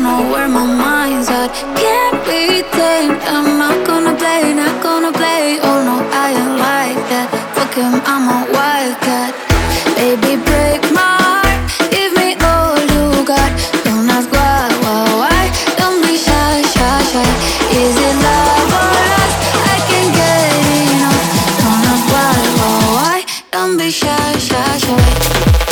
know where my mind's at. Can't be tamed. I'm not gonna play, not gonna play. Oh no, I ain't like that. Fuck him, I'm a wildcat. Baby, break my heart. Give me all you got. Don't ask why. Don't be shy, shy, shy. Is it love or lust? I can't get enough. Don't ask why. Don't be shy, shy, shy.